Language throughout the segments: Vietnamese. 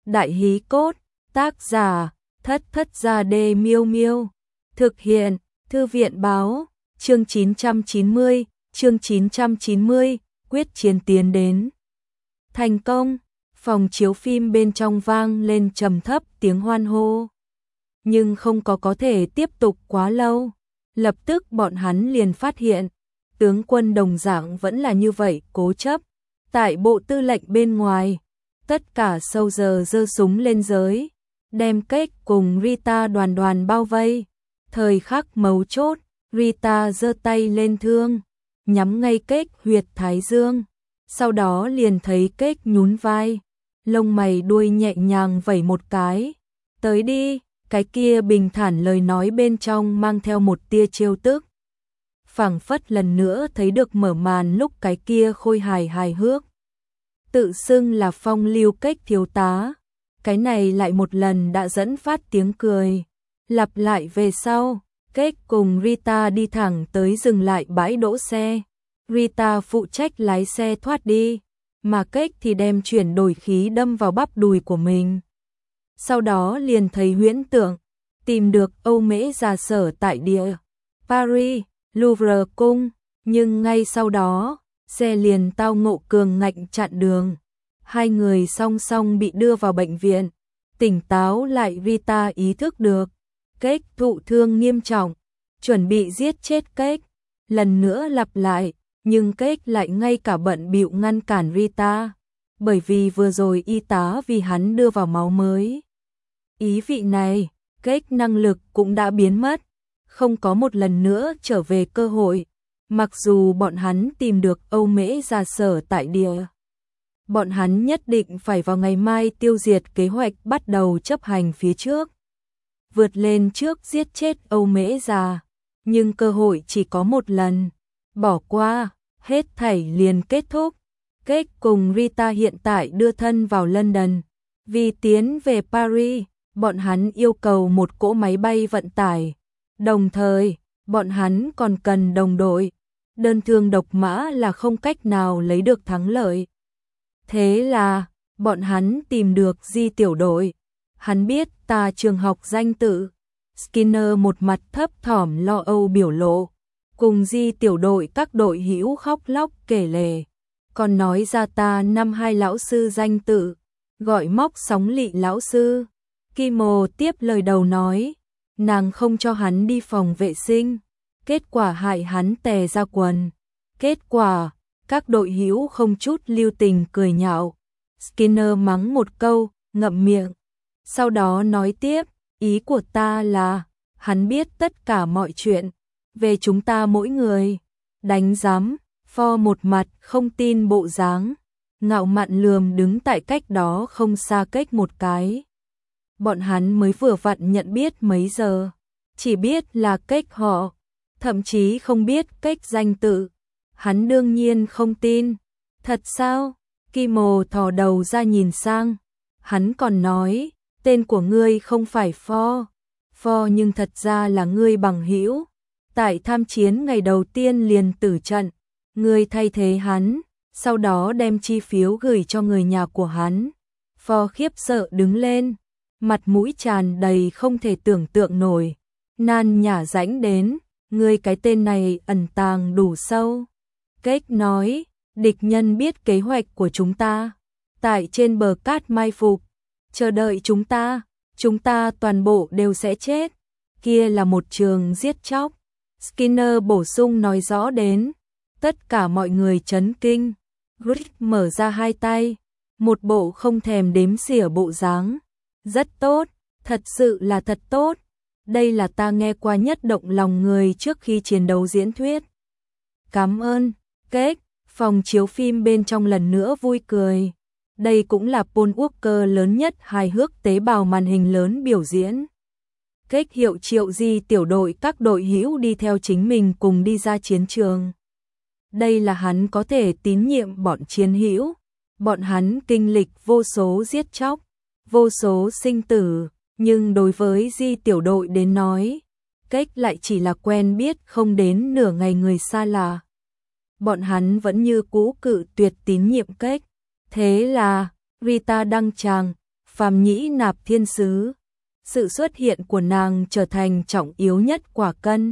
Đại hí cốt, tác giả, Thất Thất Gia Đê Miêu Miêu. Thực hiện, Thư viện báo, chương 990, quyết chiến tiến đến. Thành công, phòng chiếu phim bên trong vang lên trầm thấp tiếng hoan hô. Nhưng không có thể tiếp tục quá lâu. Lập tức bọn hắn liền phát hiện, tướng quân đồng dạng vẫn là như vậy cố chấp. Tại bộ tư lệnh bên ngoài, tất cả soldier giơ súng lên giới, đem Cake cùng Rita đoàn đoàn bao vây. Thời khắc mấu chốt, Rita giơ tay lên thương, nhắm ngay Cake huyệt thái dương. Sau đó liền thấy Cake nhún vai, lông mày đuôi nhẹ nhàng vẩy một cái. Tới đi, cái kia bình thản lời nói bên trong mang theo một tia trêu tức. Phảng phất lần nữa thấy được mở màn lúc cái kia khôi hài hước. Tự xưng là phong lưu Cake thiếu tá. Cái này lại một lần đã dẫn phát tiếng cười. Lặp lại về sau, Cake cùng Rita đi thẳng tới dừng lại bãi đỗ xe. Rita phụ trách lái xe thoát đi, mà Cake thì đem chuyển đổi khí đâm vào bắp đùi của mình. Sau đó liền thấy huyễn tượng, tìm được Âu Mễ già sở tại địa Paris, Louvre cung, nhưng ngay sau đó, xe liền tao ngộ cường ngạnh chặn đường. Hai người song song bị đưa vào bệnh viện. Tỉnh táo lại Rita ý thức được, Cake thụ thương nghiêm trọng, chuẩn bị giết chết Cake. Lần nữa lặp lại, nhưng Cake lại ngay cả bận bịu ngăn cản Rita, bởi vì vừa rồi y tá vì hắn đưa vào máu mới. Ý vị này, Cake năng lực cũng đã biến mất, không có một lần nữa trở về cơ hội. Mặc dù bọn hắn tìm được Âu Mễ già sở tại địa, bọn hắn nhất định phải vào ngày mai tiêu diệt kế hoạch bắt đầu chấp hành phía trước. Vượt lên trước giết chết Âu Mễ già, nhưng cơ hội chỉ có một lần. Bỏ qua, hết thảy liền kết thúc. Cake cùng Rita hiện tại đưa thân vào London. Vì tiến về Paris, bọn hắn yêu cầu một cỗ máy bay vận tải. Đồng thời, bọn hắn còn cần đồng đội. Đơn thương độc mã là không cách nào lấy được thắng lợi. Thế là, bọn hắn tìm được Di tiểu đội. Hắn biết ta trường học danh tự. Skinner một mặt thấp thỏm lo âu biểu lộ. Cùng Di tiểu đội các đội hữu khóc lóc kể lể. Còn nói ra ta năm hai lão sư danh tự. Gọi móc sóng lị lão sư. Kimo tiếp lời đầu nói. Nàng không cho hắn đi phòng vệ sinh. Kết quả hại hắn tè ra quần. Kết quả, các đội hữu không chút lưu tình cười nhạo. Skinner mắng một câu, ngậm miệng. Sau đó nói tiếp, ý của ta là, hắn biết tất cả mọi chuyện, về chúng ta mỗi người. Đánh giám, pho một mặt không tin bộ dáng, ngạo mạn lườm đứng tại cách đó không xa Cake một cái. Bọn hắn mới vừa vặn nhận biết mấy giờ, chỉ biết là Cake họ, thậm chí không biết Cake danh tự. Hắn đương nhiên không tin. Thật sao? Kimo thò đầu ra nhìn sang. Hắn còn nói, tên của ngươi không phải Fo. Fo nhưng thật ra là ngươi bằng hữu. Tại tham chiến ngày đầu tiên liền tử trận. Ngươi thay thế hắn, sau đó đem chi phiếu gửi cho người nhà của hắn. Fo khiếp sợ đứng lên, mặt mũi tràn đầy không thể tưởng tượng nổi. Nan nhả rãnh đến, ngươi cái tên này ẩn tàng đủ sâu. Cake nói, địch nhân biết kế hoạch của chúng ta, tại trên bờ cát mai phục, chờ đợi chúng ta toàn bộ đều sẽ chết. Kia là một trường giết chóc. Skinner bổ sung nói rõ đến, tất cả mọi người chấn kinh. Grit mở ra hai tay, một bộ không thèm đếm xỉa bộ dáng. Rất tốt, thật sự là thật tốt. Đây là ta nghe qua nhất động lòng người trước khi chiến đấu diễn thuyết. Cảm ơn. Cake, phòng chiếu phim bên trong lần nữa vui cười. Đây cũng là Paul Walker lớn nhất hài hước tế bào màn hình lớn biểu diễn. Cake hiệu triệu Di tiểu đội các đội hữu đi theo chính mình cùng đi ra chiến trường. Đây là hắn có thể tín nhiệm bọn chiến hữu. Bọn hắn kinh lịch vô số giết chóc, vô số sinh tử, nhưng đối với Di tiểu đội đến nói, Cake lại chỉ là quen biết không đến nửa ngày người xa lạ. Bọn hắn vẫn như cũ cự tuyệt tín nhiệm Cake. Thế là, Rita đăng tràng, phàm nhĩ nạp thiên sứ. Sự xuất hiện của nàng trở thành trọng yếu nhất quả cân.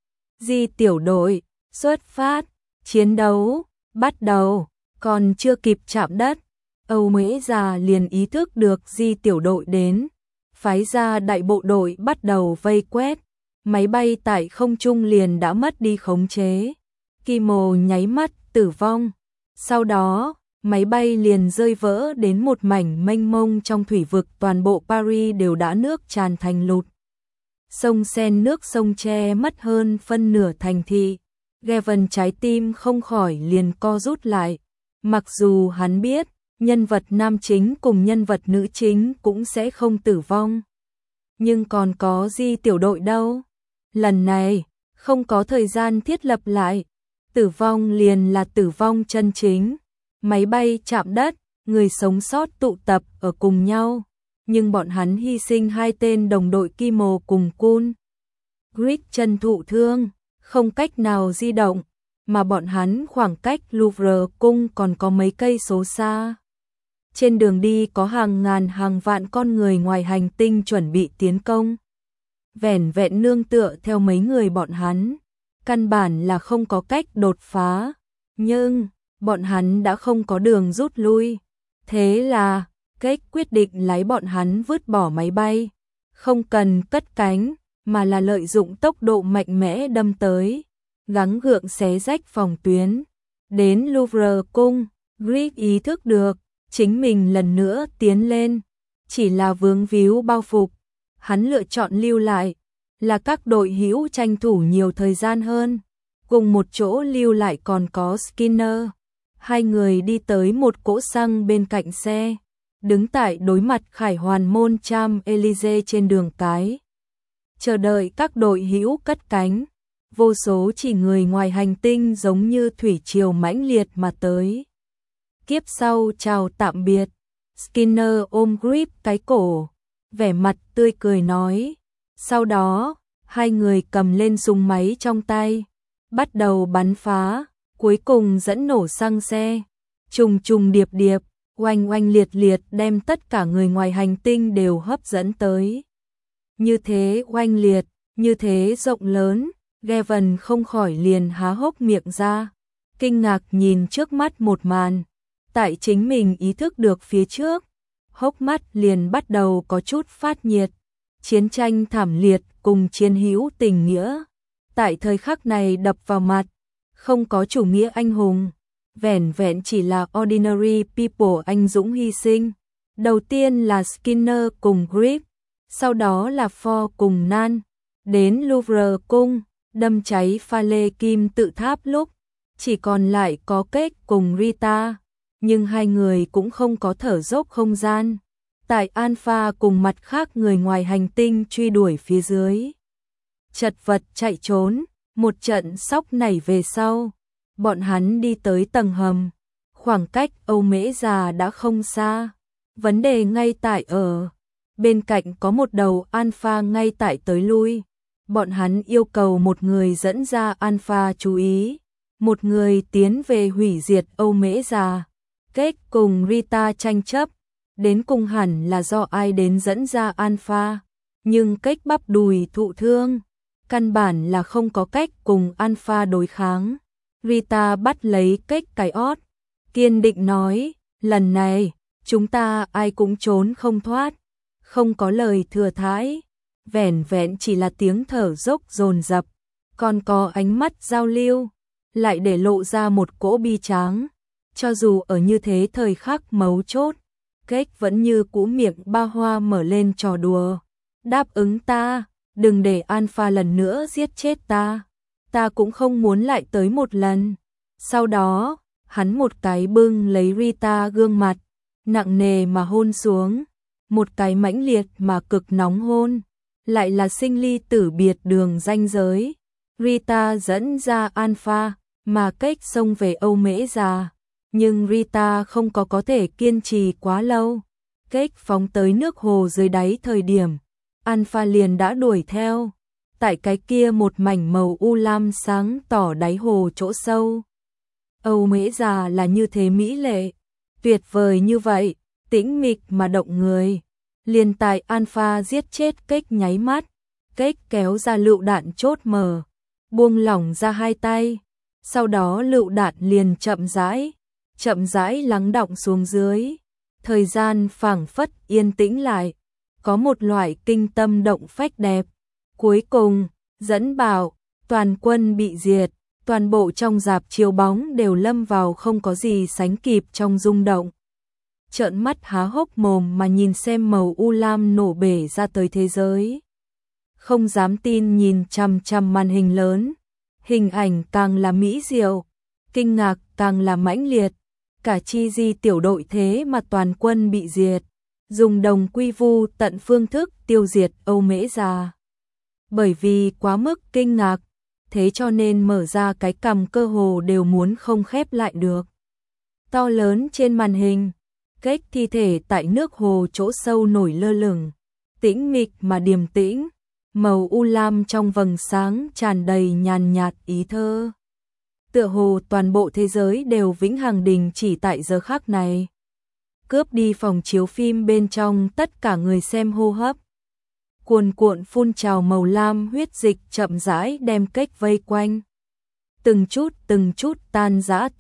Di tiểu đội, xuất phát, chiến đấu, bắt đầu, còn chưa kịp chạm đất. Âu Mễ Già liền ý thức được Di tiểu đội đến, phái ra đại bộ đội bắt đầu vây quét, máy bay tại không trung liền đã mất đi khống chế. Kimo nháy mắt tử vong, sau đó, máy bay liền rơi vỡ đến một mảnh mênh mông trong thủy vực, toàn bộ Paris đều đã nước tràn thành lụt. Sông Sen nước sông che mất hơn phân nửa thành thị, Gavin trái tim không khỏi liền co rút lại, mặc dù hắn biết, nhân vật nam chính cùng nhân vật nữ chính cũng sẽ không tử vong. Nhưng còn có Di tiểu đội đâu? Lần này, không có thời gian thiết lập lại, tử vong liền là tử vong chân chính. Máy bay chạm đất, người sống sót tụ tập ở cùng nhau, nhưng bọn hắn hy sinh hai tên đồng đội Kimo cùng Kun. Grig chân thụ thương, không cách nào di động, mà bọn hắn khoảng cách Louvre cung còn có mấy cây số xa. Trên đường đi có hàng ngàn hàng vạn con người ngoài hành tinh chuẩn bị tiến công. Vẻn vẹn nương tựa theo mấy người bọn hắn, căn bản là không có cách đột phá, nhưng bọn hắn đã không có đường rút lui. Thế là, Cage quyết định lấy bọn hắn vứt bỏ máy bay, không cần cất cánh, mà là lợi dụng tốc độ mạnh mẽ đâm tới, gắng gượng xé rách phòng tuyến. Đến Louvre cung, Grig ý thức được, chính mình lần nữa tiến lên, chỉ là vướng víu bao phục. Hắn lựa chọn lưu lại, là các đội hữu tranh thủ nhiều thời gian hơn. Cùng một chỗ lưu lại còn có Skinner. Hai người đi tới một cỗ xăng bên cạnh xe, đứng tại đối mặt khải hoàn môn Champs-Élysées trên đường cái. Chờ đợi các đội hữu cất cánh, vô số chỉ người ngoài hành tinh giống như thủy triều mãnh liệt mà tới. Kiếp sau chào tạm biệt, Skinner ôm Grip cái cổ, vẻ mặt tươi cười nói. Sau đó, hai người cầm lên súng máy trong tay, bắt đầu bắn phá, cuối cùng dẫn nổ xăng xe. Trùng trùng điệp điệp, oanh oanh liệt liệt đem tất cả người ngoài hành tinh đều hấp dẫn tới. Như thế oanh liệt, như thế rộng lớn, Gavin không khỏi liền há hốc miệng ra, kinh ngạc nhìn trước mắt một màn. Tại chính mình ý thức được phía trước, hốc mắt liền bắt đầu có chút phát nhiệt. Chiến tranh thảm liệt cùng chiến hữu tình nghĩa, tại thời khắc này đập vào mặt, không có chủ nghĩa anh hùng, vẻn vẹn chỉ là ordinary people anh dũng hy sinh. Đầu tiên là Skinner cùng Grip, sau đó là Ford cùng Nan. Đến Louvre cung, đâm cháy pha lê kim tự tháp lúc, chỉ còn lại có Cage cùng Rita, nhưng hai người cũng không có thở dốc không gian. Tại Alpha cùng mặt khác người ngoài hành tinh truy đuổi phía dưới, chật vật chạy trốn, một trận sóc nảy về sau, bọn hắn đi tới tầng hầm, khoảng cách Âu Mễ Già đã không xa. Vấn đề ngay tại ở, bên cạnh có một đầu Alpha ngay tại tới lui, bọn hắn yêu cầu một người dẫn ra Alpha chú ý, một người tiến về hủy diệt Âu Mễ Già. Cage cùng Rita tranh chấp, đến cùng hẳn là do ai đến dẫn ra Alpha, nhưng Cage bắp đùi thụ thương, căn bản là không có cách cùng Alpha đối kháng. Rita bắt lấy Cage cái ót, kiên định nói, lần này, chúng ta ai cũng trốn không thoát, không có lời thừa thãi, vẻn vẹn chỉ là tiếng thở dốc dồn dập, còn có ánh mắt giao lưu, lại để lộ ra một cỗ bi tráng. Cho dù ở như thế thời khắc mấu chốt, Cage vẫn như cũ miệng ba hoa mở lên trò đùa. Đáp ứng ta, đừng để Alpha lần nữa giết chết ta. Ta cũng không muốn lại tới một lần. Sau đó, hắn một cái bưng lấy Rita gương mặt, nặng nề mà hôn xuống. Một cái mãnh liệt mà cực nóng hôn, lại là sinh ly tử biệt đường ranh giới. Rita dẫn ra Alpha, mà Cage xông về Âu Mễ Già. Nhưng Rita không có thể kiên trì quá lâu. Cage phóng tới nước hồ dưới đáy thời điểm, Alpha liền đã đuổi theo. Tại cái kia một mảnh màu u lam sáng tỏ đáy hồ chỗ sâu. Âu Mễ Già là như thế mỹ lệ, tuyệt vời như vậy, tĩnh mịch mà động người. liền tại Alpha giết chết Kếch nháy mắt, Kếch kéo ra lựu đạn chốt mở, buông lỏng ra hai tay, sau đó lựu đạn liền chậm rãi lắng đọng xuống dưới. Thời gian phảng phất yên tĩnh lại, có một loại kinh tâm động phách đẹp. Cuối cùng, dẫn bảo, toàn quân bị diệt, toàn bộ trong rạp chiếu bóng đều lâm vào không có gì sánh kịp trong rung động. Trợn mắt há hốc mồm mà nhìn xem màu u lam nổ bể ra tới thế giới. Không dám tin nhìn chằm chằm màn hình lớn, hình ảnh càng là mỹ diệu, kinh ngạc càng là mãnh liệt. Cả chi di tiểu đội thế mà toàn quân bị diệt, dùng đồng quy vu tận phương thức tiêu diệt Âu Mễ già. Bởi vì quá mức kinh ngạc, thế cho nên mở ra cái cằm cơ hồ đều muốn không khép lại được. To lớn trên màn hình, Kếch thi thể tại nước hồ chỗ sâu nổi lơ lửng, tĩnh mịch mà điềm tĩnh, màu u lam trong vầng sáng tràn đầy nhàn nhạt ý thơ. Tựa hồ toàn bộ thế giới đều vĩnh hằng đình chỉ tại giờ khắc này. Cướp đi phòng chiếu phim bên trong tất cả người xem hô hấp. Cuồn cuộn phun trào màu lam huyết dịch chậm rãi đem Kếch vây quanh. Từng chút tan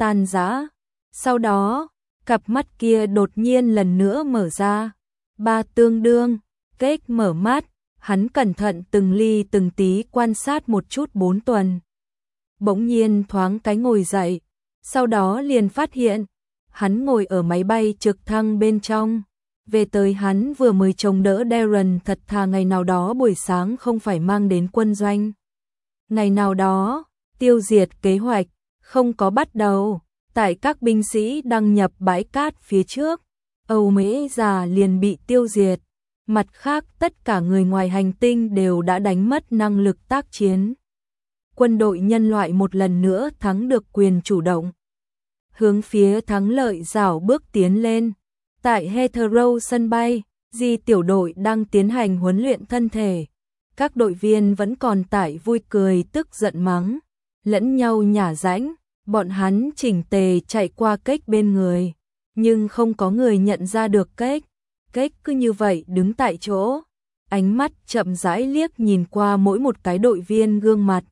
rã. Sau đó, cặp mắt kia đột nhiên lần nữa mở ra. Ba tương đương, Kếch mở mắt, hắn cẩn thận từng ly từng tí quan sát một chút 4 tuần. Bỗng nhiên thoáng cái ngồi dậy, sau đó liền phát hiện, hắn ngồi ở máy bay trực thăng bên trong. Về tới hắn vừa mới chống đỡ Darren thật thà ngày nào đó buổi sáng không phải mang đến quân doanh. Ngày nào đó, tiêu diệt kế hoạch, không có bắt đầu, tại các binh sĩ đăng nhập bãi cát phía trước, Âu Mễ già liền bị tiêu diệt. Mặt khác tất cả người ngoài hành tinh đều đã đánh mất năng lực tác chiến. Quân đội nhân loại một lần nữa thắng được quyền chủ động. Hướng phía thắng lợi rảo bước tiến lên. Tại Heathrow sân bay, di tiểu đội đang tiến hành huấn luyện thân thể. Các đội viên vẫn còn tại vui cười tức giận mắng, lẫn nhau nhả rãnh, bọn hắn chỉnh tề chạy qua Kếch bên người. Nhưng không có người nhận ra được Kếch. Kếch cứ như vậy đứng tại chỗ, ánh mắt chậm rãi liếc nhìn qua mỗi một cái đội viên gương mặt.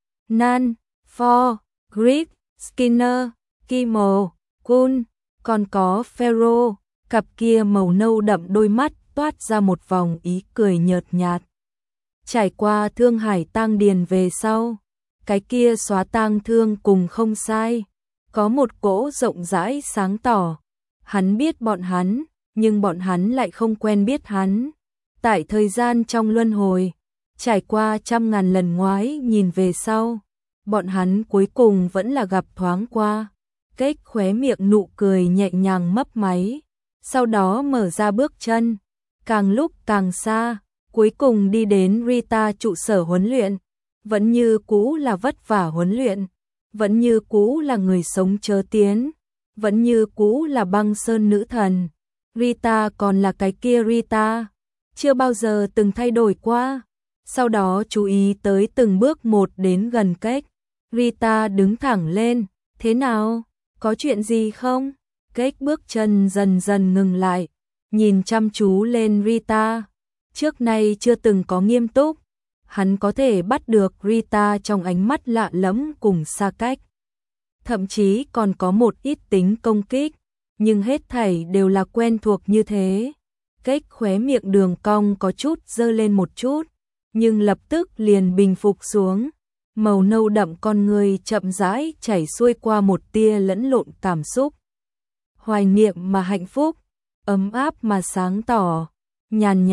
Nan, Ford, Griggs, Skinner, Kimmel, Kuhn, còn có Ferro, cặp kia màu nâu đậm đôi mắt toát ra một vòng ý cười nhợt nhạt. Trải qua thương hải tang điền về sau, cái kia xóa tang thương cùng không sai, có một cỗ rộng rãi sáng tỏ. Hắn biết bọn hắn, nhưng bọn hắn lại không quen biết hắn. Tại thời gian trong luân hồi, trải qua trăm ngàn lần ngoái nhìn về sau, bọn hắn cuối cùng vẫn là gặp thoáng qua. Kếch khóe miệng nụ cười nhẹ nhàng mấp máy, sau đó mở ra bước chân, càng lúc càng xa, cuối cùng đi đến Rita trụ sở huấn luyện. Vẫn như cũ là vất vả huấn luyện, vẫn như cũ là người sống chớ tiến, vẫn như cũ là băng sơn nữ thần. Rita còn là cái kia Rita, chưa bao giờ từng thay đổi qua. Sau đó chú ý tới từng bước một đến gần Kếch. Rita đứng thẳng lên, thế nào, có chuyện gì không? Kếch bước chân dần dần ngừng lại, nhìn chăm chú lên Rita. Trước nay chưa từng có nghiêm túc, hắn có thể bắt được Rita trong ánh mắt lạ lẫm cùng xa cách. Thậm chí còn có một ít tính công kích, nhưng hết thảy đều là quen thuộc như thế. Kếch khóe miệng đường cong có chút dơ lên một chút, nhưng lập tức liền bình phục xuống. Màu nâu đậm con người chậm rãi chảy xuôi qua một tia lẫn lộn cảm xúc. Hoài niệm mà hạnh phúc, ấm áp mà sáng tỏ, nhàn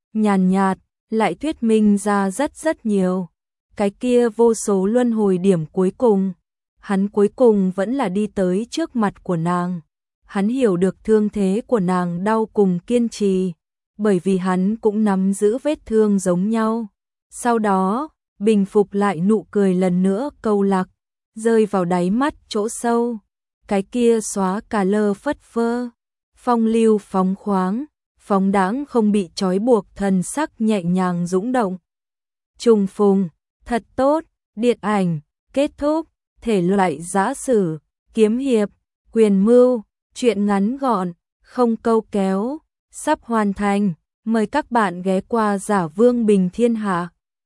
nhạt, lại thuyết minh ra rất nhiều. Cái kia vô số luân hồi điểm cuối cùng, hắn cuối cùng vẫn là đi tới trước mặt của nàng. Hắn hiểu được thương thế của nàng đau cùng kiên trì, bởi vì hắn cũng nắm giữ vết thương giống nhau. Sau đó, bình phục lại nụ cười lần nữa câu lạc, rơi vào đáy mắt chỗ sâu. Cái kia xóa cà lơ phất phơ, phong lưu phóng khoáng, phóng đãng không bị trói buộc thần sắc nhẹ nhàng dũng động. Trùng phùng, thật tốt, điện ảnh, kết thúc, thể loại giã sử, kiếm hiệp, quyền mưu, truyện ngắn gọn, không câu kéo, sắp hoàn thành. Mời các bạn ghé qua Giả Vương Bình Thiên Hạ.